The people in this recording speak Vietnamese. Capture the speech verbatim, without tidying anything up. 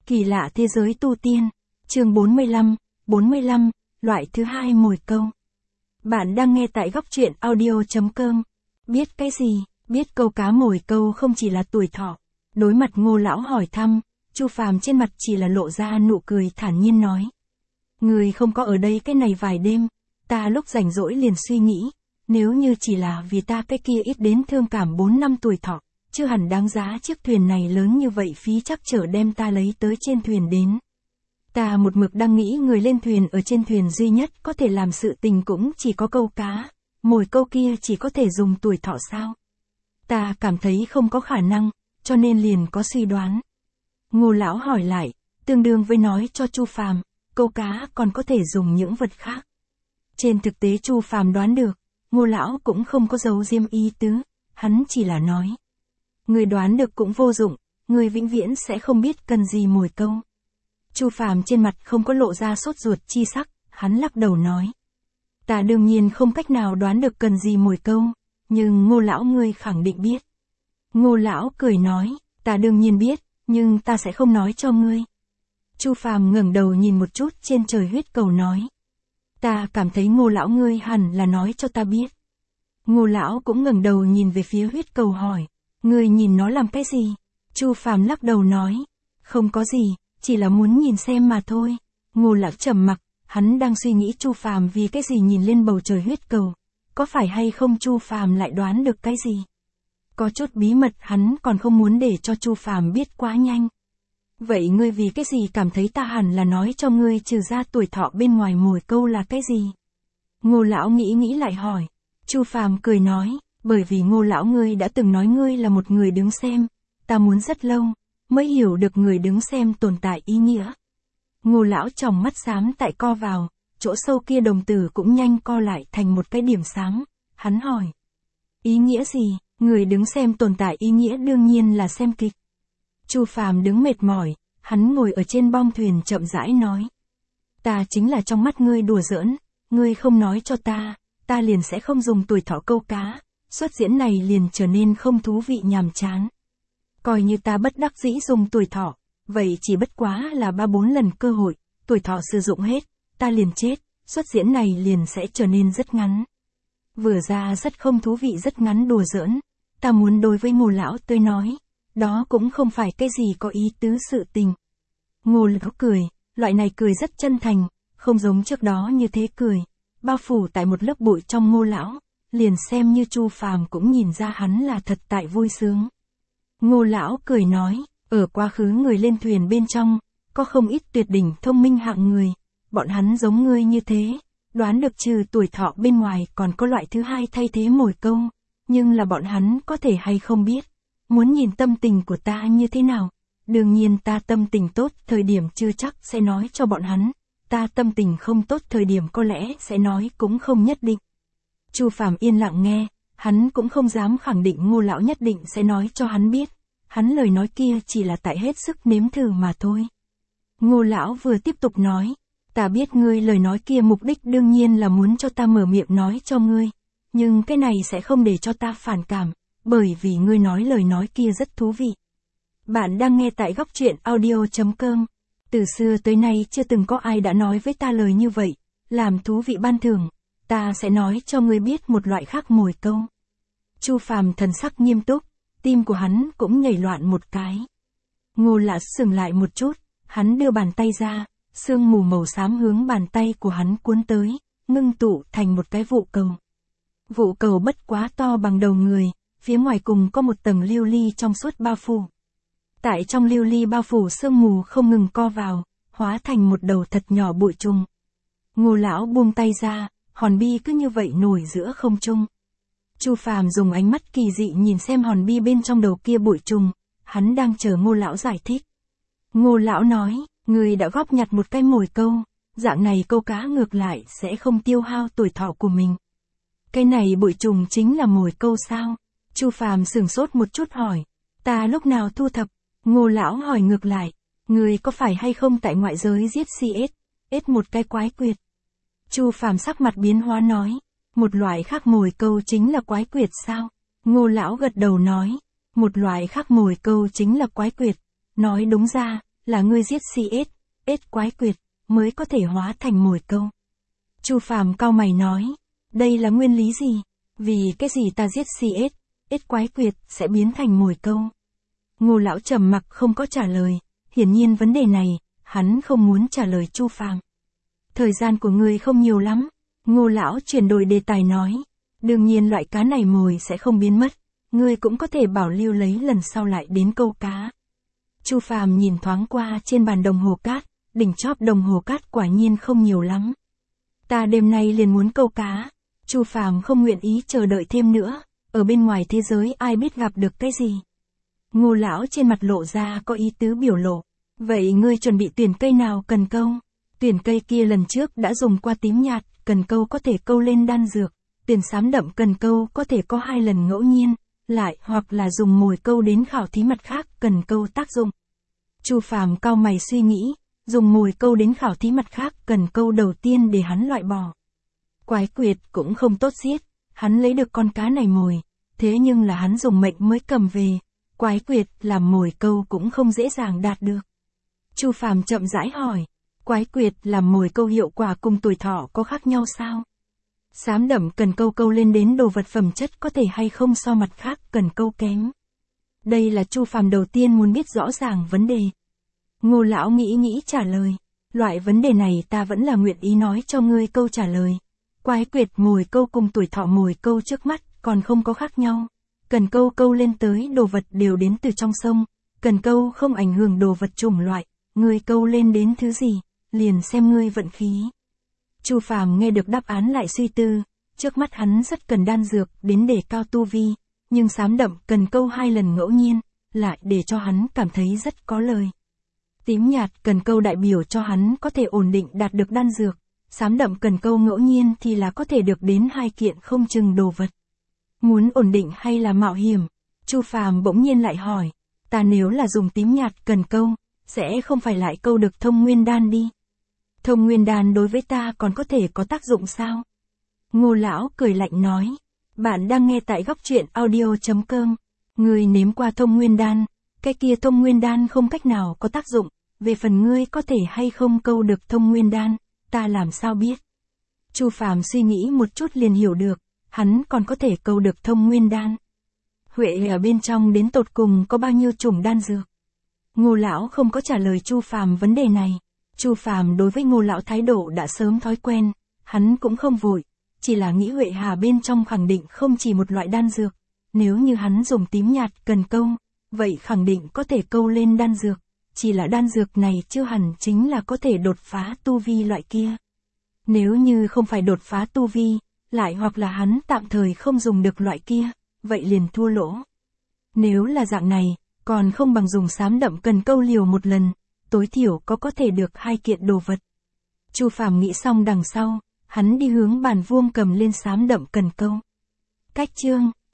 Kỳ lạ thế giới tu tiên, chương bốn mươi lăm, bốn mươi lăm, loại thứ hai mồi câu. Bạn đang nghe tại góc truyện audio chấm com. Biết cái gì? Biết câu cá mồi câu không chỉ là tuổi thọ. Đối mặt Ngô lão hỏi thăm, Chu Phàm trên mặt chỉ là lộ ra nụ cười thản nhiên nói: Người không có ở đây cái này vài đêm, ta lúc rảnh rỗi liền suy nghĩ, nếu như chỉ là vì ta cái kia ít đến thương cảm bốn năm tuổi thọ, chưa hẳn đáng giá chiếc thuyền này lớn như vậy phí chắc chở đem ta lấy tới trên thuyền đến. Ta một mực đang nghĩ người lên thuyền ở trên thuyền duy nhất có thể làm sự tình cũng chỉ có câu cá, mồi câu kia chỉ có thể dùng tuổi thọ sao? Ta cảm thấy không có khả năng, cho nên liền có suy đoán. Ngô lão hỏi lại, tương đương với nói cho Chu Phàm, câu cá còn có thể dùng những vật khác. Trên thực tế Chu Phàm đoán được, Ngô lão cũng không có giấu diêm ý tứ, hắn chỉ là nói: Người đoán được cũng vô dụng, người vĩnh viễn sẽ không biết cần gì mồi câu. Chu Phàm trên mặt không có lộ ra sốt ruột chi sắc, hắn lắc đầu nói: Ta đương nhiên không cách nào đoán được cần gì mồi câu, nhưng Ngô lão ngươi khẳng định biết. Ngô lão cười nói: Ta đương nhiên biết, nhưng ta sẽ không nói cho ngươi. Chu Phàm ngẩng đầu nhìn một chút trên trời huyết cầu nói: Ta cảm thấy Ngô lão ngươi hẳn là nói cho ta biết. Ngô lão cũng ngẩng đầu nhìn về phía huyết cầu hỏi: Ngươi nhìn nó làm cái gì? Chu Phàm lắc đầu nói: Không có gì, chỉ là muốn nhìn xem mà thôi. Ngô lão trầm mặc, hắn đang suy nghĩ Chu Phàm vì cái gì nhìn lên bầu trời huyết cầu, có phải hay không Chu Phàm lại đoán được cái gì? Có chút bí mật hắn còn không muốn để cho Chu Phàm biết quá nhanh. Vậy ngươi vì cái gì cảm thấy ta hẳn là nói cho ngươi trừ ra tuổi thọ bên ngoài mồi câu là cái gì? Ngô lão nghĩ nghĩ lại hỏi. Chu Phàm cười nói: Bởi vì Ngô lão ngươi đã từng nói ngươi là một người đứng xem, ta muốn rất lâu mới hiểu được người đứng xem tồn tại ý nghĩa. Ngô lão tròng mắt xám tại co vào, chỗ sâu kia đồng tử cũng nhanh co lại thành một cái điểm xám. Hắn hỏi: Ý nghĩa gì? Người đứng xem tồn tại ý nghĩa đương nhiên là xem kịch. Chu Phàm đứng mệt mỏi, hắn ngồi ở trên bong thuyền chậm rãi nói: Ta chính là trong mắt ngươi đùa giỡn, ngươi không nói cho ta, ta liền sẽ không dùng tuổi thọ câu cá, xuất diễn này liền trở nên không thú vị nhàm chán. Coi như ta bất đắc dĩ dùng tuổi thọ, vậy chỉ bất quá là ba bốn lần cơ hội, tuổi thọ sử dụng hết, ta liền chết, xuất diễn này liền sẽ trở nên rất ngắn. Vừa ra rất không thú vị, rất ngắn đùa giỡn, ta muốn đối với Ngô lão tôi nói, đó cũng không phải cái gì có ý tứ sự tình. Ngô lão cười, loại này cười rất chân thành, không giống trước đó như thế cười, bao phủ tại một lớp bụi trong Ngô lão, liền xem như Chu Phàm cũng nhìn ra hắn là thật tại vui sướng. Ngô lão cười nói: Ở quá khứ người lên thuyền bên trong, có không ít tuyệt đỉnh thông minh hạng người, bọn hắn giống ngươi như thế, đoán được trừ tuổi thọ bên ngoài còn có loại thứ hai thay thế mồi câu, nhưng là bọn hắn có thể hay không biết. Muốn nhìn tâm tình của ta như thế nào? Đương nhiên ta tâm tình tốt thời điểm chưa chắc sẽ nói cho bọn hắn, ta tâm tình không tốt thời điểm có lẽ sẽ nói cũng không nhất định. Chu Phàm yên lặng nghe, hắn cũng không dám khẳng định Ngô lão nhất định sẽ nói cho hắn biết, hắn lời nói kia chỉ là tại hết sức nếm thử mà thôi. Ngô lão vừa tiếp tục nói: Ta biết ngươi lời nói kia mục đích đương nhiên là muốn cho ta mở miệng nói cho ngươi, nhưng cái này sẽ không để cho ta phản cảm, bởi vì ngươi nói lời nói kia rất thú vị. Bạn đang nghe tại góc truyện audio chấm com. Từ xưa tới nay chưa từng có ai đã nói với ta lời như vậy, làm thú vị ban thưởng, ta sẽ nói cho ngươi biết một loại khác mồi câu. Chu Phàm thần sắc nghiêm túc, tim của hắn cũng nhảy loạn một cái. Ngô lão sững lại một chút, hắn đưa bàn tay ra, sương mù màu xám hướng bàn tay của hắn cuốn tới, ngưng tụ thành một cái vụ cầu. Vụ cầu bất quá to bằng đầu người, phía ngoài cùng có một tầng lưu ly trong suốt bao phủ. Tại trong lưu ly bao phủ sương mù không ngừng co vào, hóa thành một đầu thật nhỏ bụi trùng. Ngô lão buông tay ra, hòn bi cứ như vậy nổi giữa không trung. Chu Phàm dùng ánh mắt kỳ dị nhìn xem hòn bi bên trong đầu kia bụi trùng, hắn đang chờ Ngô lão giải thích. Ngô lão nói: Ngươi đã góp nhặt một cái mồi câu, dạng này câu cá ngược lại sẽ không tiêu hao tuổi thọ của mình. Cái này bụi trùng chính là mồi câu sao? Chu Phàm sửng sốt một chút hỏi: Ta lúc nào thu thập? Ngô lão hỏi ngược lại: Ngươi có phải hay không tại ngoại giới giết xê ét, ết một cái quái quyệt? Chu Phàm sắc mặt biến hóa nói: Một loại khác mồi câu chính là quái quyệt sao? Ngô lão gật đầu nói: Một loại khác mồi câu chính là quái quyệt, nói đúng ra là ngươi giết xê ét, ếch quái quyệt, mới có thể hóa thành mồi câu. Chu Phàm cau mày nói, đây là nguyên lý gì? Vì cái gì ta giết xê ét, ếch quái quyệt sẽ biến thành mồi câu? Ngô lão trầm mặc không có trả lời, hiển nhiên vấn đề này, hắn không muốn trả lời Chu Phàm. Thời gian của ngươi không nhiều lắm, Ngô lão chuyển đổi đề tài nói, đương nhiên loại cá này mồi sẽ không biến mất, ngươi cũng có thể bảo lưu lấy lần sau lại đến câu cá. Chu Phàm nhìn thoáng qua trên bàn đồng hồ cát, đỉnh chóp đồng hồ cát quả nhiên không nhiều lắm. Ta đêm nay liền muốn câu cá. Chu Phàm không nguyện ý chờ đợi thêm nữa, ở bên ngoài thế giới ai biết gặp được cái gì. Ngô lão trên mặt lộ ra có ý tứ biểu lộ. Vậy ngươi chuẩn bị tuyển cây nào cần câu? Tuyển cây kia lần trước đã dùng qua tím nhạt, cần câu có thể câu lên đan dược. Tuyển xám đậm cần câu có thể có hai lần ngẫu nhiên, lại hoặc là dùng mồi câu đến khảo thí mặt khác cần câu tác dụng. Chu Phàm cau mày suy nghĩ, dùng mồi câu đến khảo thí mặt khác cần câu đầu tiên để hắn loại bỏ. Quái quyệt cũng không tốt giết, hắn lấy được con cá này mồi, thế nhưng là hắn dùng mệnh mới cầm về, quái quyệt làm mồi câu cũng không dễ dàng đạt được. Chu Phàm chậm rãi hỏi, quái quyệt làm mồi câu hiệu quả cùng tuổi thọ có khác nhau sao? Xám đậm cần câu câu lên đến đồ vật phẩm chất có thể hay không so mặt khác cần câu kém? Đây là Chu Phàm đầu tiên muốn biết rõ ràng vấn đề. Ngô lão nghĩ nghĩ trả lời, loại vấn đề này ta vẫn là nguyện ý nói cho ngươi câu trả lời. Quái quyệt mồi câu cùng tuổi thọ mồi câu trước mắt còn không có khác nhau. Cần câu câu lên tới đồ vật đều đến từ trong sông, cần câu không ảnh hưởng đồ vật chủng loại, ngươi câu lên đến thứ gì, liền xem ngươi vận khí. Chu Phàm nghe được đáp án lại suy tư, trước mắt hắn rất cần đan dược đến để cao tu vi, nhưng xám đậm cần câu hai lần ngẫu nhiên, lại để cho hắn cảm thấy rất có lời. Tím nhạt cần câu đại biểu cho hắn có thể ổn định đạt được đan dược, xám đậm cần câu ngẫu nhiên thì là có thể được đến hai kiện không chừng đồ vật. Muốn ổn định hay là mạo hiểm? Chu Phàm bỗng nhiên lại hỏi, ta nếu là dùng tím nhạt cần câu, sẽ không phải lại câu được thông nguyên đan đi. Thông nguyên đan đối với ta còn có thể có tác dụng sao? Ngô lão cười lạnh nói, bạn đang nghe tại góc truyện audio chấm com. Ngươi nếm qua thông nguyên đan, cái kia thông nguyên đan không cách nào có tác dụng, về phần ngươi có thể hay không câu được thông nguyên đan, ta làm sao biết? Chu Phàm suy nghĩ một chút liền hiểu được, hắn còn có thể câu được thông nguyên đan. Huệ ở bên trong đến tột cùng có bao nhiêu chủng đan dược? Ngô lão không có trả lời Chu Phàm vấn đề này. Chu Phàm đối với Ngô lão thái độ đã sớm thói quen, hắn cũng không vội, chỉ là nghĩ Huệ Hà bên trong khẳng định không chỉ một loại đan dược, nếu như hắn dùng tím nhạt cần câu, vậy khẳng định có thể câu lên đan dược, chỉ là đan dược này chưa hẳn chính là có thể đột phá tu vi loại kia. Nếu như không phải đột phá tu vi, lại hoặc là hắn tạm thời không dùng được loại kia, vậy liền thua lỗ. Nếu là dạng này, còn không bằng dùng xám đậm cần câu liều một lần, tối thiểu có có thể được hai kiện đồ vật. Chu Phàm nghĩ xong đằng sau, hắn đi hướng bàn vuông cầm lên xám đậm cần câu. Cách chương